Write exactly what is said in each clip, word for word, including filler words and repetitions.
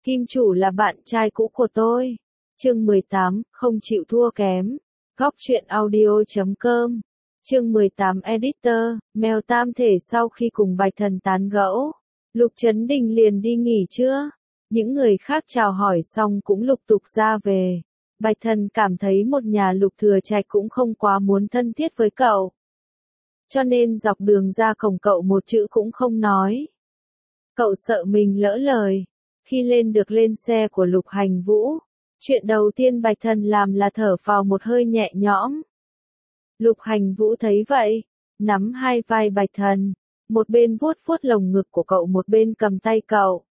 Kim chủ là bạn trai cũ của tôi. Chương mười tám, không chịu thua kém. Góc truyện audio chấm com. Chương mười tám Editor, Mèo Tam Thể sau khi cùng Bạch Thần tán gẫu, Lục Chấn Đình liền đi nghỉ trưa. Những người khác chào hỏi xong cũng lục tục ra về. Bạch Thần cảm thấy một nhà Lục Thừa Trạch cũng không quá muốn thân thiết với cậu. Cho nên dọc đường ra cổng cậu một chữ cũng không nói. Cậu sợ mình lỡ lời. Khi lên được lên xe của Lục Hành Vũ, chuyện đầu tiên Bạch Thần làm là thở phào một hơi nhẹ nhõm. Lục Hành Vũ thấy vậy, nắm hai vai Bạch Thần, một bên vuốt vuốt lồng ngực của cậu một bên cầm tay cậu.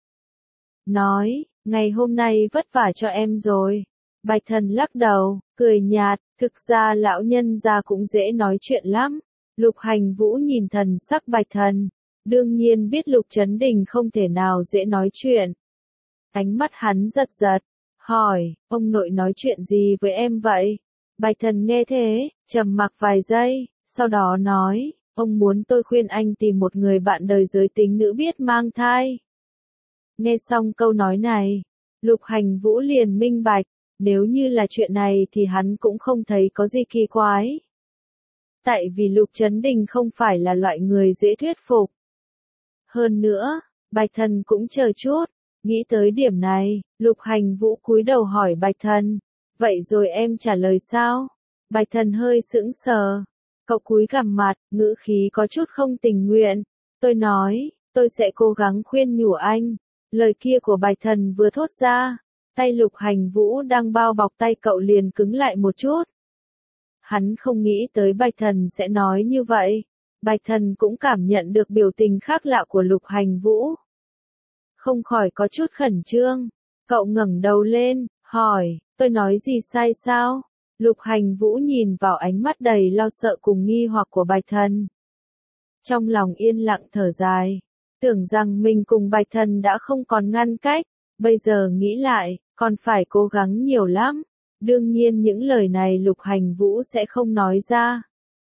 Nói, ngày hôm nay vất vả cho em rồi. Bạch Thần lắc đầu, cười nhạt, thực ra lão nhân gia cũng dễ nói chuyện lắm. Lục Hành Vũ nhìn thần sắc Bạch Thần, đương nhiên biết Lục Chấn Đình không thể nào dễ nói chuyện. Ánh mắt hắn giật giật, hỏi, ông nội nói chuyện gì với em vậy? Bạch Thần nghe thế, trầm mặc vài giây, sau đó nói, ông muốn tôi khuyên anh tìm một người bạn đời giới tính nữ biết mang thai. Nghe xong câu nói này, Lục Hành Vũ liền minh bạch, nếu như là chuyện này thì hắn cũng không thấy có gì kỳ quái. Tại vì Lục Chấn Đình không phải là loại người dễ thuyết phục. Hơn nữa, Bạch Thần cũng chờ chút, nghĩ tới điểm này, Lục Hành Vũ cúi đầu hỏi Bạch Thần, vậy rồi em trả lời sao? Bạch Thần hơi sững sờ, cậu cúi gằm mặt, ngữ khí có chút không tình nguyện. Tôi nói, tôi sẽ cố gắng khuyên nhủ anh. Lời kia của Bạch Thần vừa thốt ra, tay Lục Hành Vũ đang bao bọc tay cậu liền cứng lại một chút. Hắn không nghĩ tới Bạch Thần sẽ nói như vậy. Bạch Thần cũng cảm nhận được biểu tình khác lạ của Lục Hành Vũ. Không khỏi có chút khẩn trương. Cậu ngẩng đầu lên, hỏi, tôi nói gì sai sao? Lục Hành Vũ nhìn vào ánh mắt đầy lo sợ cùng nghi hoặc của Bạch Thần. Trong lòng yên lặng thở dài, tưởng rằng mình cùng Bạch Thần đã không còn ngăn cách, bây giờ nghĩ lại, còn phải cố gắng nhiều lắm. Đương nhiên những lời này Lục Hành Vũ sẽ không nói ra.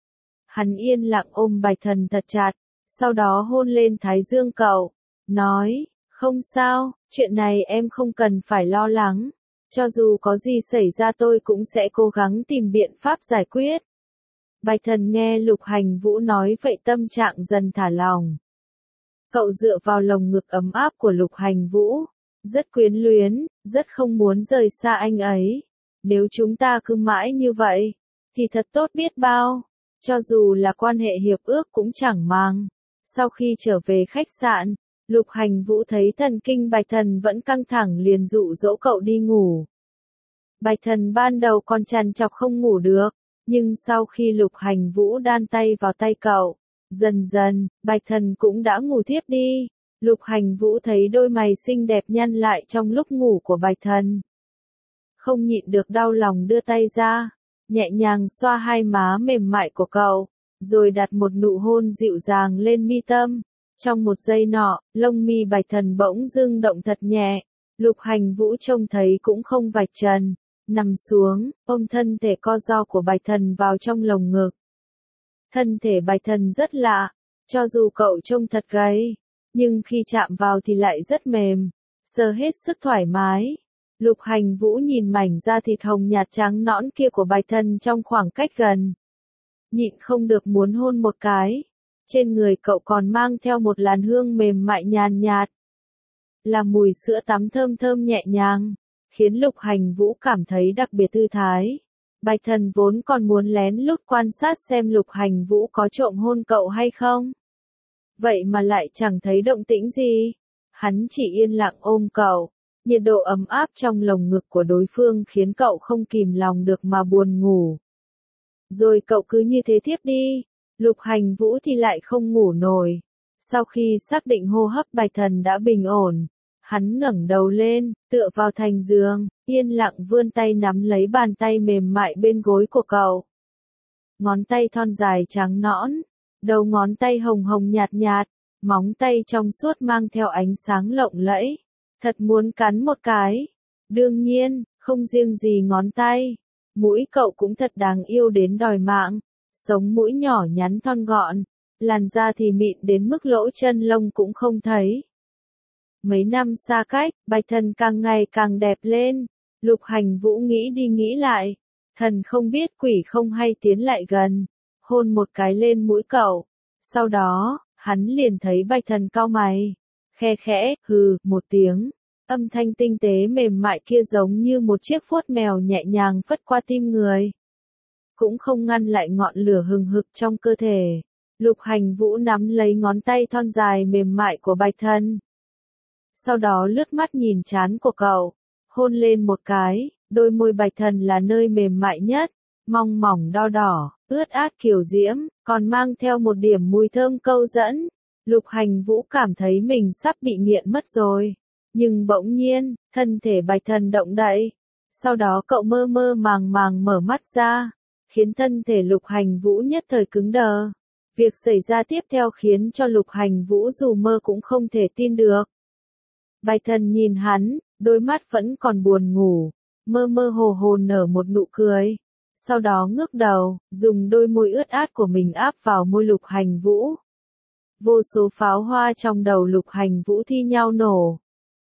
Hắn yên lặng ôm Bạch Thần thật chặt, sau đó hôn lên thái dương cậu, nói, không sao, chuyện này em không cần phải lo lắng. Cho dù có gì xảy ra tôi cũng sẽ cố gắng tìm biện pháp giải quyết. Bạch Thần nghe Lục Hành Vũ nói vậy tâm trạng dần thả lòng. Cậu dựa vào lồng ngực ấm áp của Lục Hành Vũ, rất quyến luyến, rất không muốn rời xa anh ấy. Nếu chúng ta cứ mãi như vậy, thì thật tốt biết bao. Cho dù là quan hệ hiệp ước cũng chẳng mang. Sau khi trở về khách sạn, Lục Hành Vũ thấy thần kinh Bạch Thần vẫn căng thẳng liền dụ dỗ cậu đi ngủ. Bạch Thần ban đầu còn trằn trọc không ngủ được, nhưng sau khi Lục Hành Vũ đan tay vào tay cậu, dần dần, Bạch Thần cũng đã ngủ thiếp đi. Lục Hành Vũ thấy đôi mày xinh đẹp nhăn lại trong lúc ngủ của Bạch Thần. Không nhịn được đau lòng đưa tay ra, nhẹ nhàng xoa hai má mềm mại của cậu, rồi đặt một nụ hôn dịu dàng lên mi tâm. Trong một giây nọ, lông mi Bạch Thần bỗng dưng động thật nhẹ, Lục Hành Vũ trông thấy cũng không vạch trần, nằm xuống, ôm thân thể co ro của Bạch Thần vào trong lồng ngực. Thân thể Bạch Thần rất lạ, cho dù cậu trông thật gầy, nhưng khi chạm vào thì lại rất mềm, sờ hết sức thoải mái. Lục Hành Vũ nhìn mảnh da thịt hồng nhạt trắng nõn kia của Bạch Thần trong khoảng cách gần. Nhịn không được muốn hôn một cái. Trên người cậu còn mang theo một làn hương mềm mại nhàn nhạt. Là mùi sữa tắm thơm thơm nhẹ nhàng, khiến Lục Hành Vũ cảm thấy đặc biệt thư thái. Bạch Thần vốn còn muốn lén lút quan sát xem Lục Hành Vũ có trộm hôn cậu hay không. Vậy mà lại chẳng thấy động tĩnh gì. Hắn chỉ yên lặng ôm cậu. Nhiệt độ ấm áp trong lồng ngực của đối phương khiến cậu không kìm lòng được mà buồn ngủ. Rồi cậu cứ như thế tiếp đi. Lục Hành Vũ thì lại không ngủ nổi. Sau khi xác định hô hấp Bạch Thần đã bình ổn, hắn ngẩng đầu lên, tựa vào thành giường, yên lặng vươn tay nắm lấy bàn tay mềm mại bên gối của cậu. Ngón tay thon dài trắng nõn, đầu ngón tay hồng hồng nhạt nhạt, móng tay trong suốt mang theo ánh sáng lộng lẫy. Thật muốn cắn một cái. Đương nhiên, không riêng gì ngón tay. Mũi cậu cũng thật đáng yêu đến đòi mạng. Sống mũi nhỏ nhắn thon gọn. Làn da thì mịn đến mức lỗ chân lông cũng không thấy. Mấy năm xa cách, Bạch Thần càng ngày càng đẹp lên. Lục Hành Vũ nghĩ đi nghĩ lại. Thần không biết quỷ không hay tiến lại gần. Hôn một cái lên mũi cậu. Sau đó, hắn liền thấy Bạch Thần cau mày. Khe khẽ, hừ, một tiếng. Âm thanh tinh tế mềm mại kia giống như một chiếc vuốt mèo nhẹ nhàng phất qua tim người. Cũng không ngăn lại ngọn lửa hừng hực trong cơ thể. Lục Hành Vũ nắm lấy ngón tay thon dài mềm mại của Bạch Thần. Sau đó lướt mắt nhìn trán của cậu. Hôn lên một cái, đôi môi Bạch Thần là nơi mềm mại nhất. Mong mỏng đo đỏ, ướt át kiều diễm, còn mang theo một điểm mùi thơm câu dẫn. Lục Hành Vũ cảm thấy mình sắp bị nghiện mất rồi. Nhưng bỗng nhiên, thân thể Bạch Thần động đậy. Sau đó cậu mơ mơ màng màng mở mắt ra, khiến thân thể Lục Hành Vũ nhất thời cứng đờ. Việc xảy ra tiếp theo khiến cho Lục Hành Vũ dù mơ cũng không thể tin được. Bạch Thần nhìn hắn, đôi mắt vẫn còn buồn ngủ, mơ mơ hồ hồ nở một nụ cười. Sau đó ngước đầu, dùng đôi môi ướt át của mình áp vào môi Lục Hành Vũ. Vô số pháo hoa trong đầu Lục Hành Vũ thi nhau nổ.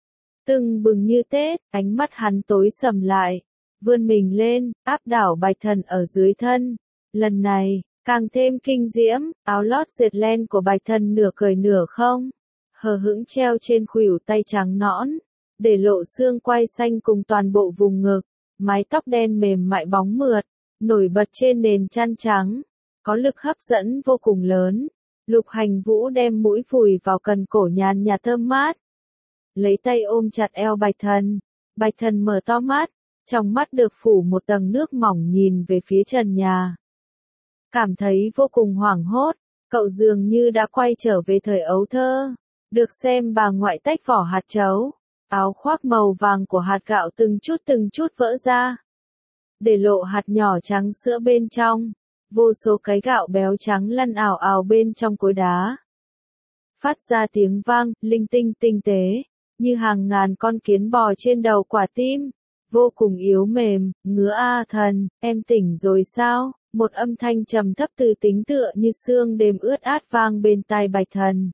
Tưng bừng như Tết, ánh mắt hắn tối sầm lại, vươn mình lên, áp đảo Bạch Thần ở dưới thân. Lần này, càng thêm kinh diễm, áo lót dệt len của Bạch Thần nửa cởi nửa không, hờ hững treo trên khuỷu tay trắng nõn, để lộ xương quai xanh cùng toàn bộ vùng ngực, mái tóc đen mềm mại bóng mượt, nổi bật trên nền chăn trắng, có lực hấp dẫn vô cùng lớn. Lục Hành Vũ đem mũi vùi vào cần cổ nhàn nhạt thơm mát. Lấy tay ôm chặt eo Bạch Thần. Bạch Thần mở to mắt, trong mắt được phủ một tầng nước mỏng nhìn về phía trần nhà. Cảm thấy vô cùng hoảng hốt, cậu dường như đã quay trở về thời ấu thơ. Được xem bà ngoại tách vỏ hạt trấu, áo khoác màu vàng của hạt gạo từng chút từng chút vỡ ra. Để lộ hạt nhỏ trắng sữa bên trong, vô số cái gạo béo trắng lăn ào ào bên trong cối đá. Phát ra tiếng vang, linh tinh tinh tế, như hàng ngàn con kiến bò trên đầu quả tim, vô cùng yếu mềm. Ngứa a thần, em tỉnh rồi sao? Một âm thanh trầm thấp từ tính tựa như sương đêm ướt át vang bên tai Bạch Thần.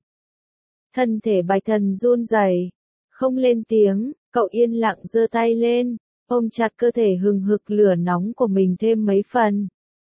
Thân thể Bạch Thần run rẩy, không lên tiếng, cậu yên lặng giơ tay lên, ôm chặt cơ thể hừng hực lửa nóng của mình thêm mấy phần.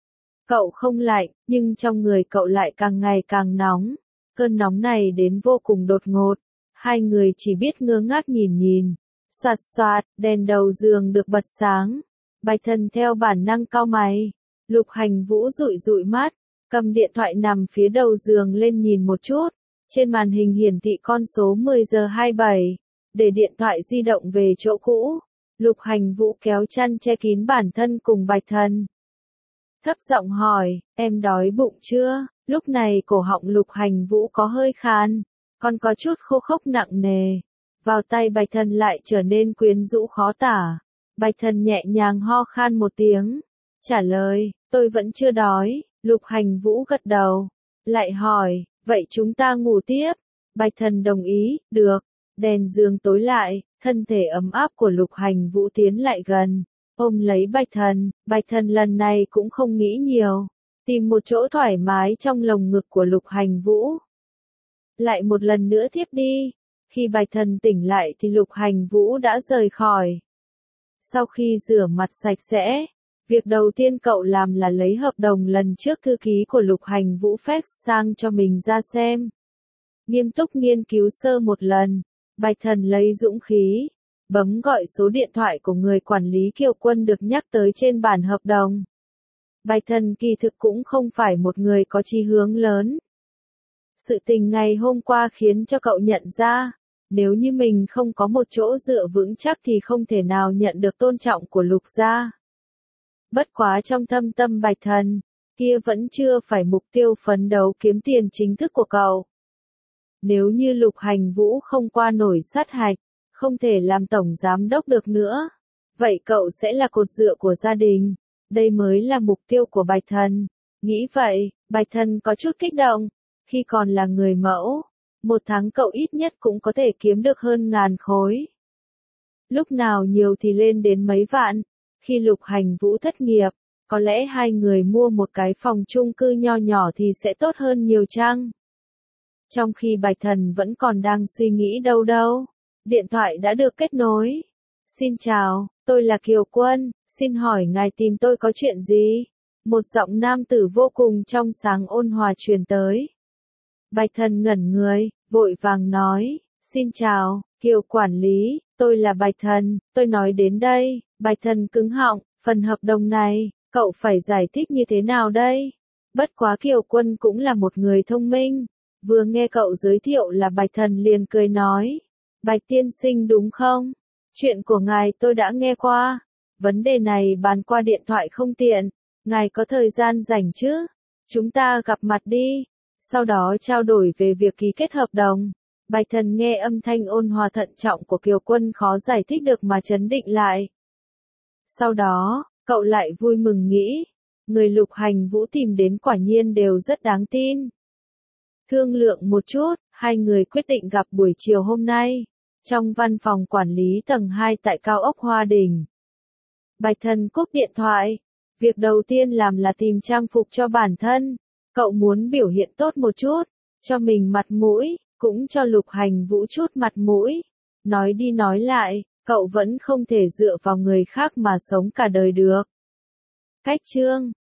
Cậu không lạnh, nhưng trong người cậu lại càng ngày càng nóng. Cơn nóng này đến vô cùng đột ngột. Hai người chỉ biết ngơ ngác nhìn nhìn. Soạt soạt, đèn đầu giường được bật sáng. Bạch Thần theo bản năng cau mày. Lục Hành Vũ dụi dụi mắt, cầm điện thoại nằm phía đầu giường lên nhìn một chút. Trên màn hình hiển thị con số mười giờ hai mươi bảy. Để điện thoại di động về chỗ cũ. Lục Hành Vũ kéo chăn che kín bản thân cùng Bạch Thần. Thấp giọng hỏi, em đói bụng chưa? Lúc này cổ họng Lục Hành Vũ có hơi khàn, còn có chút khô khốc nặng nề. Vào tay Bạch Thần lại trở nên quyến rũ khó tả. Bạch Thần nhẹ nhàng ho khan một tiếng. Trả lời, tôi vẫn chưa đói. Lục Hành Vũ gật đầu. Lại hỏi, vậy chúng ta ngủ tiếp? Bạch Thần đồng ý, được. Đèn giường tối lại, thân thể ấm áp của Lục Hành Vũ tiến lại gần. Ôm lấy Bạch Thần, Bạch Thần lần này cũng không nghĩ nhiều. Tìm một chỗ thoải mái trong lồng ngực của Lục Hành Vũ. Lại một lần nữa tiếp đi. Khi Bạch Thần tỉnh lại thì Lục Hành Vũ đã rời khỏi. Sau khi rửa mặt sạch sẽ, việc đầu tiên cậu làm là lấy hợp đồng lần trước thư ký của Lục Hành Vũ fax sang cho mình ra xem. Nghiêm túc nghiên cứu sơ một lần, Bạch Thần lấy dũng khí, bấm gọi số điện thoại của người quản lý Kiều Quân được nhắc tới trên bản hợp đồng. Bạch Thần kỳ thực cũng không phải một người có chí hướng lớn. Sự tình ngày hôm qua khiến cho cậu nhận ra, nếu như mình không có một chỗ dựa vững chắc thì không thể nào nhận được tôn trọng của Lục gia. Bất quá trong thâm tâm Bạch Thần, kia vẫn chưa phải mục tiêu phấn đấu kiếm tiền chính thức của cậu. Nếu như Lục Hành Vũ không qua nổi sát hạch, không thể làm tổng giám đốc được nữa, vậy cậu sẽ là cột dựa của gia đình. Đây mới là mục tiêu của Bạch Thần. Nghĩ vậy, Bạch Thần có chút kích động. Khi còn là người mẫu, một tháng cậu ít nhất cũng có thể kiếm được hơn ngàn khối. Lúc nào nhiều thì lên đến mấy vạn. Khi Lục Hành Vũ thất nghiệp, có lẽ hai người mua một cái phòng chung cư nho nhỏ thì sẽ tốt hơn nhiều chăng? Trong khi Bạch Thần vẫn còn đang suy nghĩ đâu đâu, điện thoại đã được kết nối. Xin chào, tôi là Kiều Quân, xin hỏi ngài tìm tôi có chuyện gì? Một giọng nam tử vô cùng trong sáng ôn hòa truyền tới. Bạch Thần ngẩn người, vội vàng nói, xin chào, Kiều quản lý, tôi là Bạch Thần, tôi nói đến đây. Bạch Thần cứng họng, phần hợp đồng này, cậu phải giải thích như thế nào đây? Bất quá Kiều Quân cũng là một người thông minh, vừa nghe cậu giới thiệu là Bạch Thần liền cười nói, Bạch tiên sinh đúng không? Chuyện của ngài tôi đã nghe qua, vấn đề này bàn qua điện thoại không tiện, ngài có thời gian rảnh chứ? Chúng ta gặp mặt đi, sau đó trao đổi về việc ký kết hợp đồng. Bạch Thần nghe âm thanh ôn hòa thận trọng của Kiều Quân khó giải thích được mà trấn định lại. Sau đó, cậu lại vui mừng nghĩ, người Lục Hành Vũ tìm đến quả nhiên đều rất đáng tin. Thương lượng một chút, hai người quyết định gặp buổi chiều hôm nay, trong văn phòng quản lý tầng hai tại cao ốc Hoa Đình. Bạch Thần cúp điện thoại, việc đầu tiên làm là tìm trang phục cho bản thân, cậu muốn biểu hiện tốt một chút, cho mình mặt mũi, cũng cho Lục Hành Vũ chút mặt mũi. Nói đi nói lại, cậu vẫn không thể dựa vào người khác mà sống cả đời được. Cách chương